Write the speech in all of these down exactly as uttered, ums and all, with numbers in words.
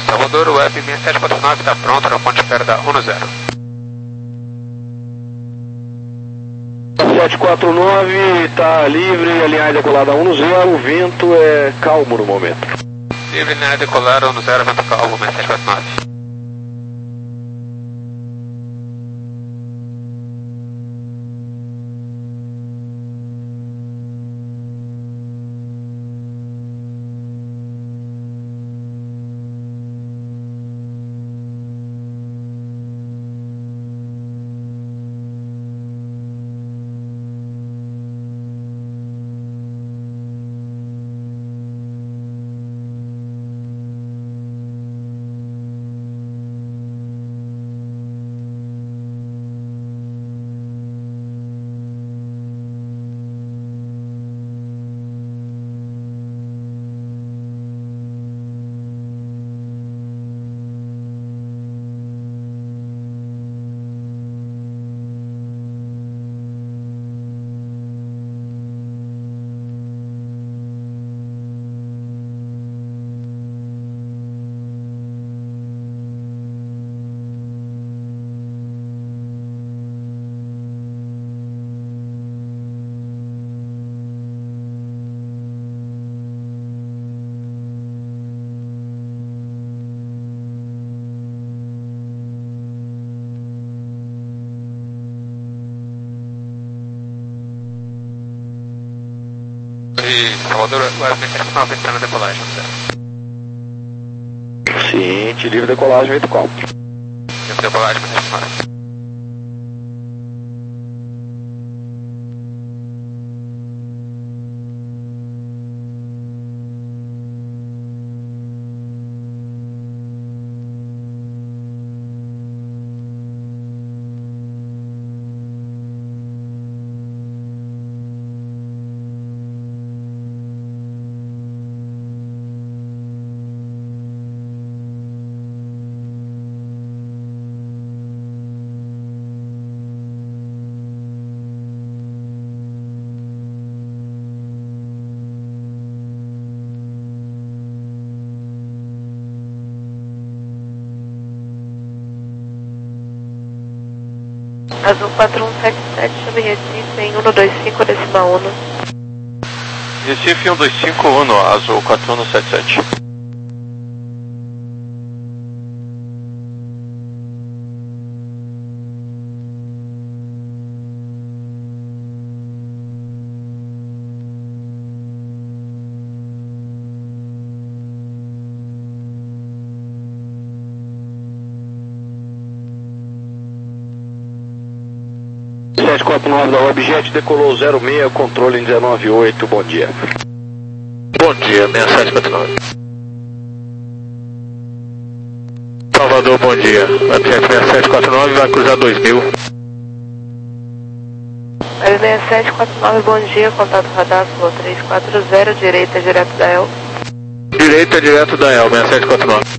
Salvador, Web seis sete quatro nove está pronto na ponte espera da um zero. sete quatro nove está livre, alinhada decolada um zero, o vento é calmo no momento. Livre, alinhada decolada um zero, vento calmo, sete quatro nove. Salvador, Web seis sete quatro nove está na decolagem, certo? Ciente, livre decolagem, vento calmo. Livre decolagem, sete quatro nove. Azul quatro um sete sete sobre Recife em cento e vinte e cinco decimal um. Recife cento e vinte e cinco, um, Azul quatro um sete sete. sete quatro nove da Webjet decolou zero seis, controle em dezenove oito, bom dia. Bom dia, seis sete quatro nove. Salvador, bom dia. Webjet seis sete quatro nove vai cruzar dois mil. Web seis sete quatro nove, bom dia, contato radar, flow três quatro zero, direita direto da El. Direita direto da El, seis sete quatro nove.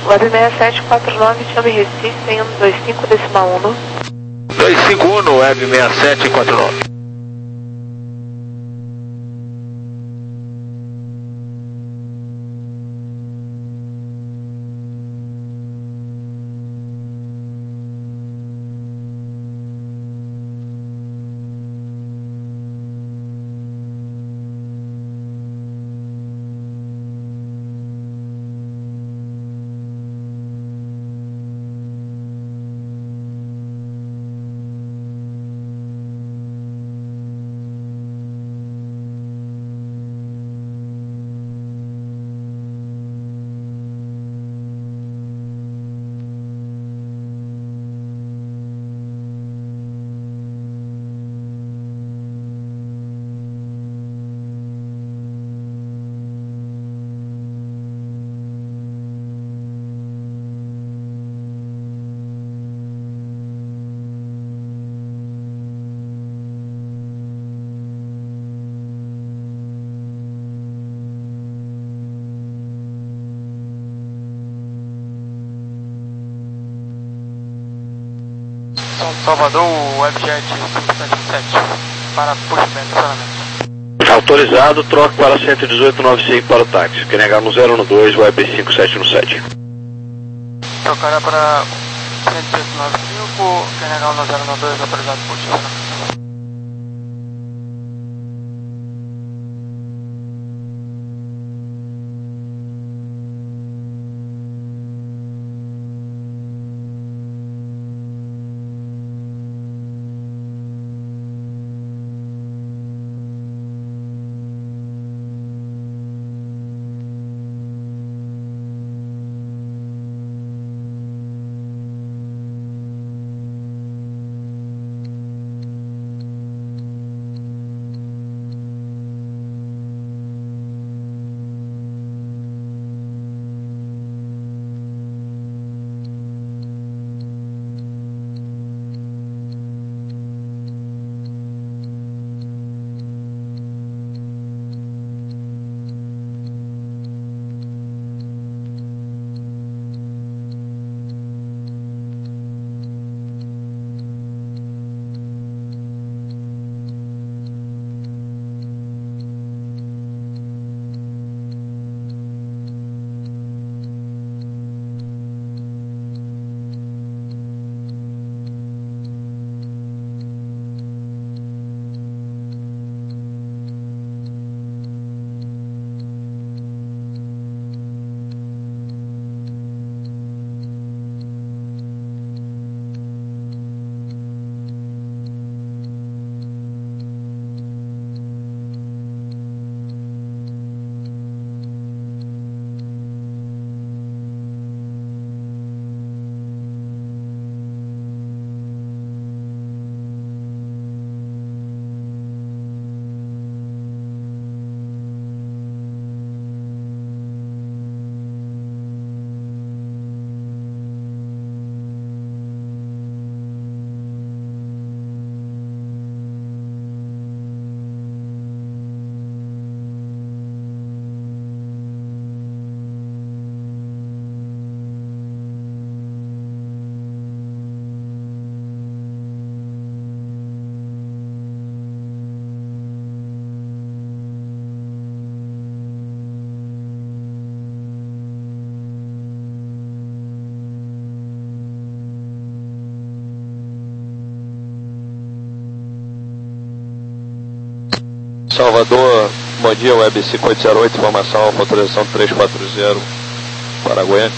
Web seis sete quatro nove, chame Recife em um dois cinco decimal um. dois cinco um, Web seis sete quatro nove. São Salvador, Webjet cinco sete sete, para pushback solamente. Autorizado, troca para cento e dezoito noventa e cinco para o táxi. Q N H no zero um dois, Web cinco sete um sete. Trocará para cento e dezoito noventa e cinco, Q N H no zero um dois, autorizado por estacionamento. Salvador, bom dia, Web cinco oito zero oito, informação, autorização três quatro zero, para Goiânia.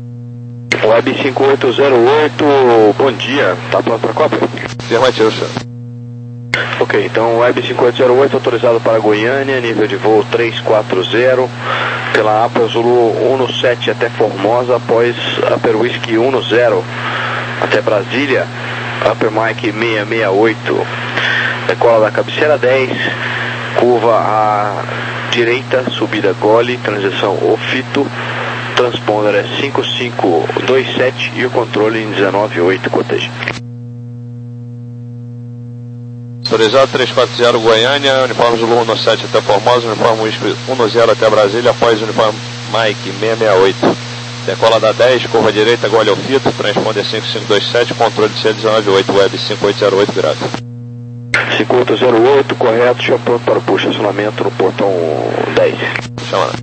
Web cinco oito zero oito, bom dia, tá pronto para a cópia? Afirmativo, senhor. Ok, então Web cinco oito zero oito autorizado para Goiânia, nível de voo três quatro zero, pela APA Zulu um sete até Formosa, após Upper Whisky um zero até Brasília, Upper Mike seis seis oito, decola da cabeceira dez, curva à direita, subida gole, transição Ofito, transponder é cinco cinco dois sete e o controle em dezenove oito, coteja. Autorizado três quatro zero Goiânia, uniforme Zulu um sete até Formosa, uniforme Whisky um zero até Brasília, após uniforme Mike seis seis oito. Decola da dez, curva direita, gole ao fito, transponder cinco cinco dois sete, controle C dezenove oito, web cinco oito zero oito, grave. cinco oito zero oito, correto, já pronto para o push, acionamento no portão dez. Chama.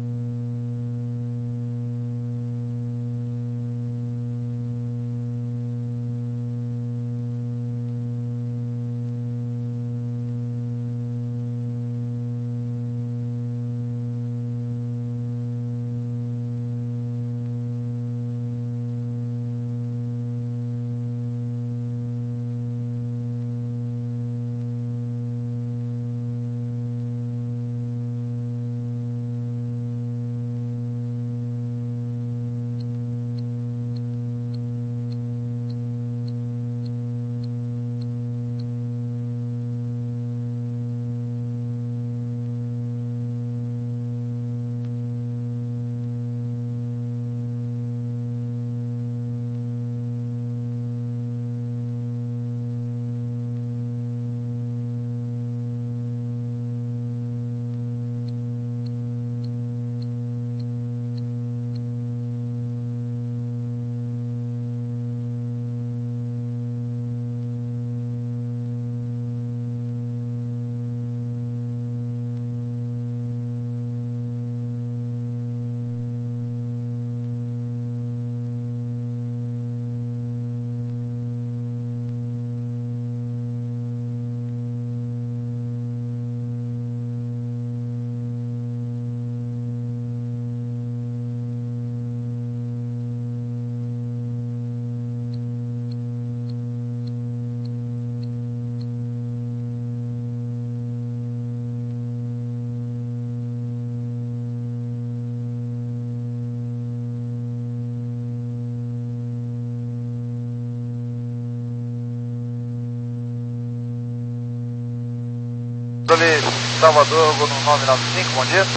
Ali, Salvador, no nove nove cinco, bom dia.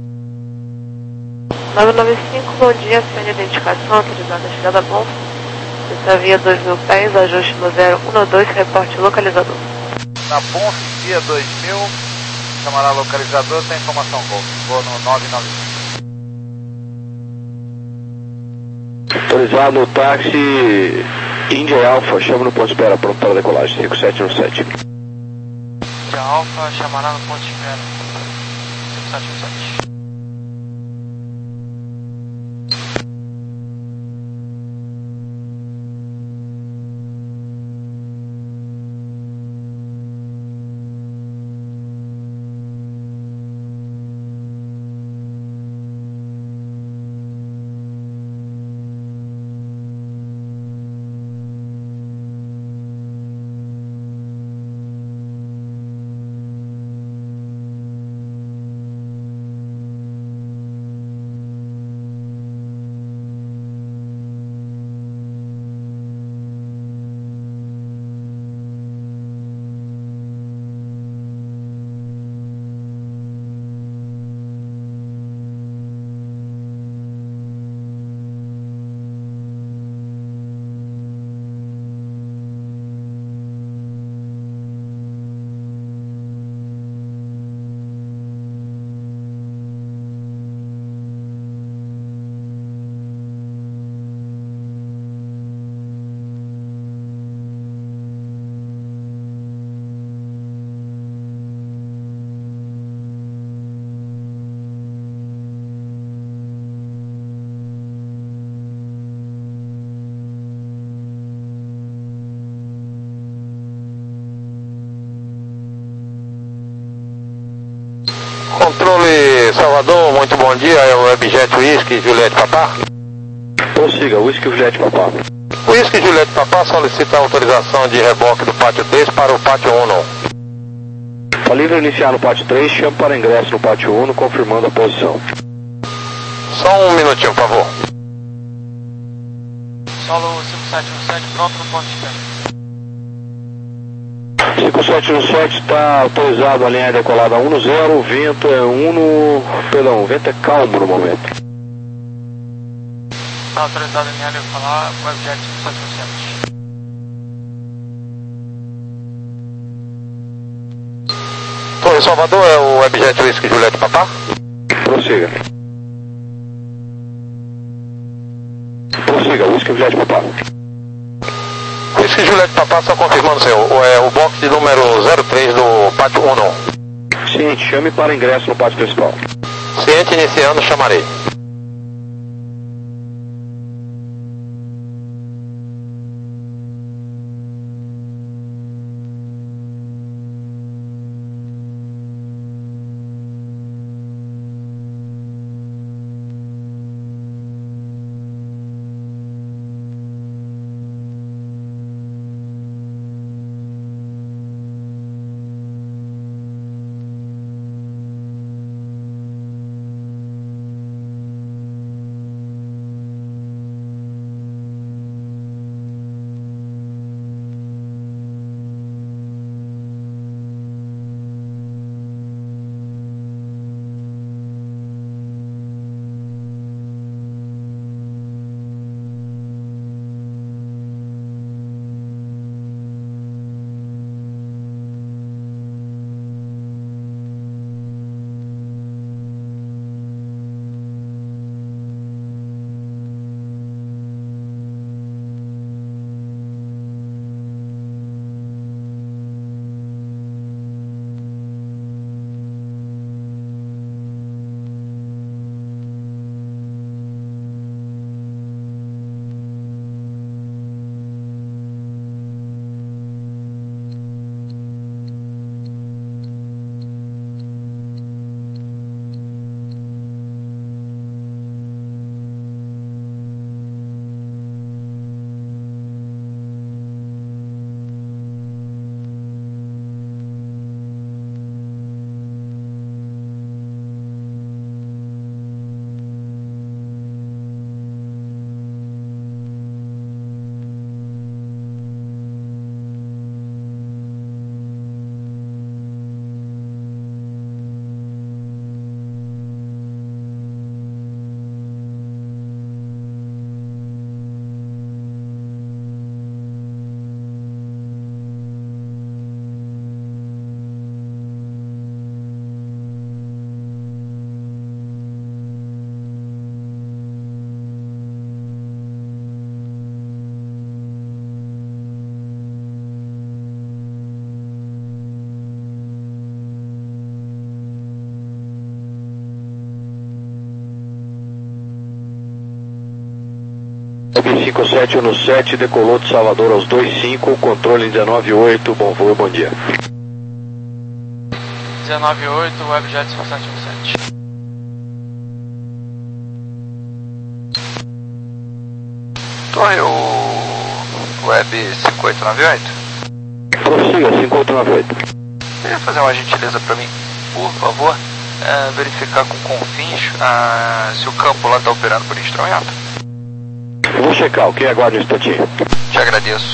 nove nove cinco, bom dia, sem identificação, autorizada a chegada bom. Essa via dois mil pés, ajuste no zero um dois, reporte localizador. Na Bonf, via dois mil, chamará localizador, tem informação Golf, vou no nove nove cinco. Autorizado o táxi India Alpha, chama no ponto de espera, pronto para decolagem, cinco sete um sete. Índia Alfa, chamará no ponto de espera. cinco sete um sete. Controle Salvador, muito bom dia, é o Webjet Whisky Juliette Papá. Prossiga, Whisky Juliette Papá. Whisky Juliette Papá solicita a autorização de reboque do pátio três para o pátio um. Está livre iniciar no pátio três, chama para ingresso no pátio um, confirmando a posição. Só um minutinho, por favor. Solo cinco sete um sete, pronto no ponto de espera. cinco sete um sete está autorizado a linha decolada um zero, o vento é um, perdão, o vento é calmo no momento. Está autorizado a linha decolada, Webjet cinco sete um sete. Torre Salvador, é o Webjet Whisky Juliette Papá. Prossiga. Whisky Juliette Papá. Whisky Juliette Papá, só confirmando, senhor. É o box número zero três do pátio um não. Ciente, chame para ingresso no pátio principal. Ciente, iniciando, chamarei. cinco sete um sete, decolou de Salvador aos dois cinco, controle dezenove oito, bom voo, bom dia. dezenove oito, Webjet cinco sete um sete. Torre, o Web cinco oito nove oito? Prossiga, cinco oito nove oito. Queria fazer uma gentileza para mim, por favor, é, verificar com confins ah, se o campo lá está operando por instrumento. Eu vou checar, ok? Aguarde um instantinho. Te agradeço.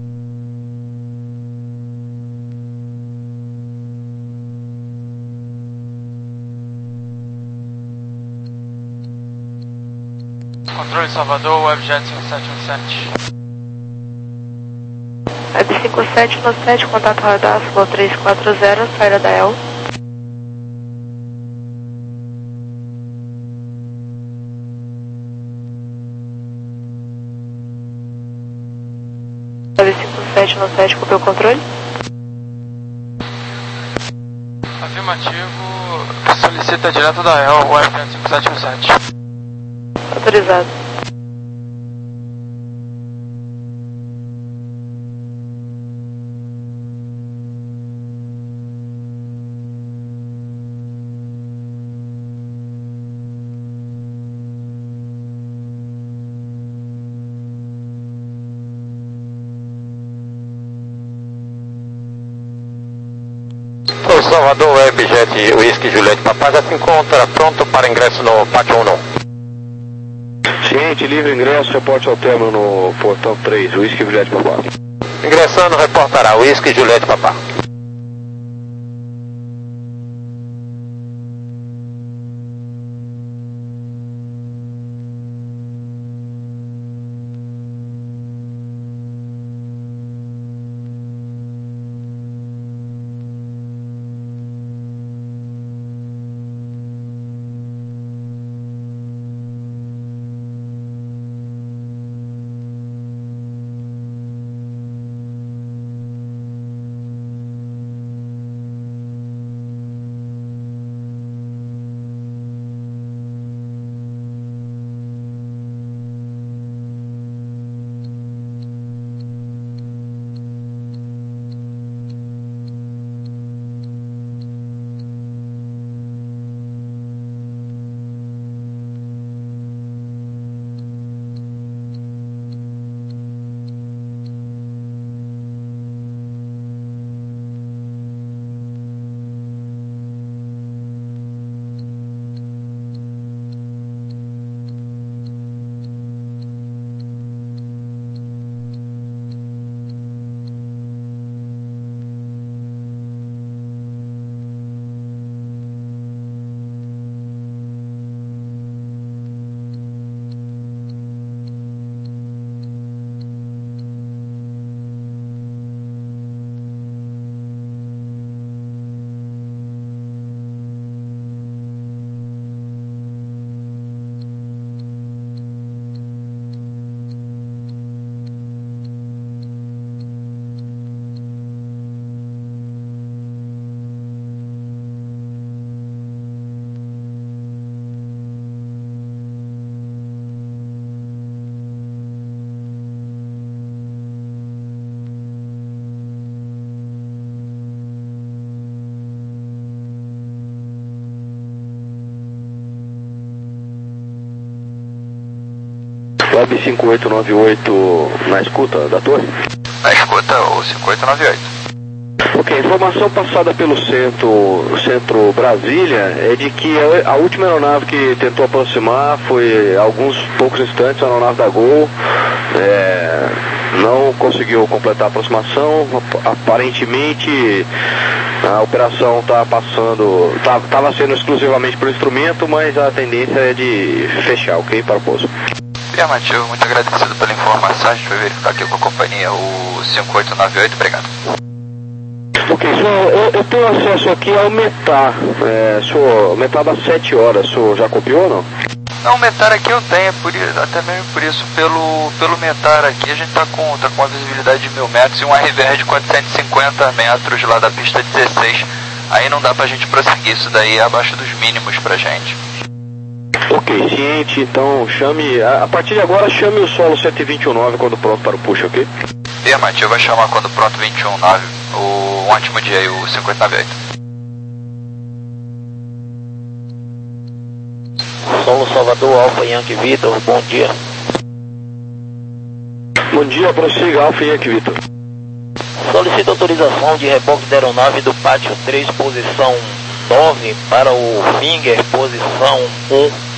Controle Salvador, Webjet cinco sete um sete. Web cinco sete um sete, contato radar, flow três quatro zero, saída da E L. Web cinco sete um sete, copiou o controle? Afirmativo, solicita direto da E L, Webjet cinco sete um sete. Autorizado. O Salvador Webjet Whisky Juliette Papá já se encontra pronto para ingresso no pátio um não. Ciente, livre ingresso, reporte ao término no portão três, Whisky Juliette Papá. Ingressando, reportará Whisky Juliette Papá. Web cinco oito nove oito na escuta da torre? Na escuta, o cinco oito nove oito. Ok, a informação passada pelo centro, centro Brasília é de que a, a última aeronave que tentou aproximar foi alguns poucos instantes, a aeronave da Gol, é, não conseguiu completar a aproximação. Aparentemente a operação está passando, estava sendo exclusivamente por instrumento, mas a tendência é de fechar, ok, para o pouso. Afirmativo, muito agradecido pela informação, a gente vai verificar aqui com a companhia, o cinco oito nove oito, obrigado. Ok, senhor, eu, eu tenho acesso aqui ao METAR, é, senhor, o METAR das sete horas, o senhor já copiou ou não? Não, o METAR aqui eu tenho, por, até mesmo por isso, pelo, pelo METAR aqui a gente está com, tá com uma visibilidade de mil metros e um R V R de quatrocentos e cinquenta metros lá da pista dezesseis, aí não dá pra gente prosseguir, isso daí é abaixo dos mínimos pra gente. Ok, ciente, então chame, a, a partir de agora chame o solo sete vinte e nove quando pronto para o push, ok? Afirmativo, vai chamar quando pronto vinte e um nove, o, um ótimo dia aí, o cinco oito nove oito. Solo Salvador, Alfa Yankee Vitor, bom dia. Bom dia, prossiga, Alfa Yankee Vitor. Solicito autorização de reboque da aeronave do pátio três, posição nove, para o Finger, posição um.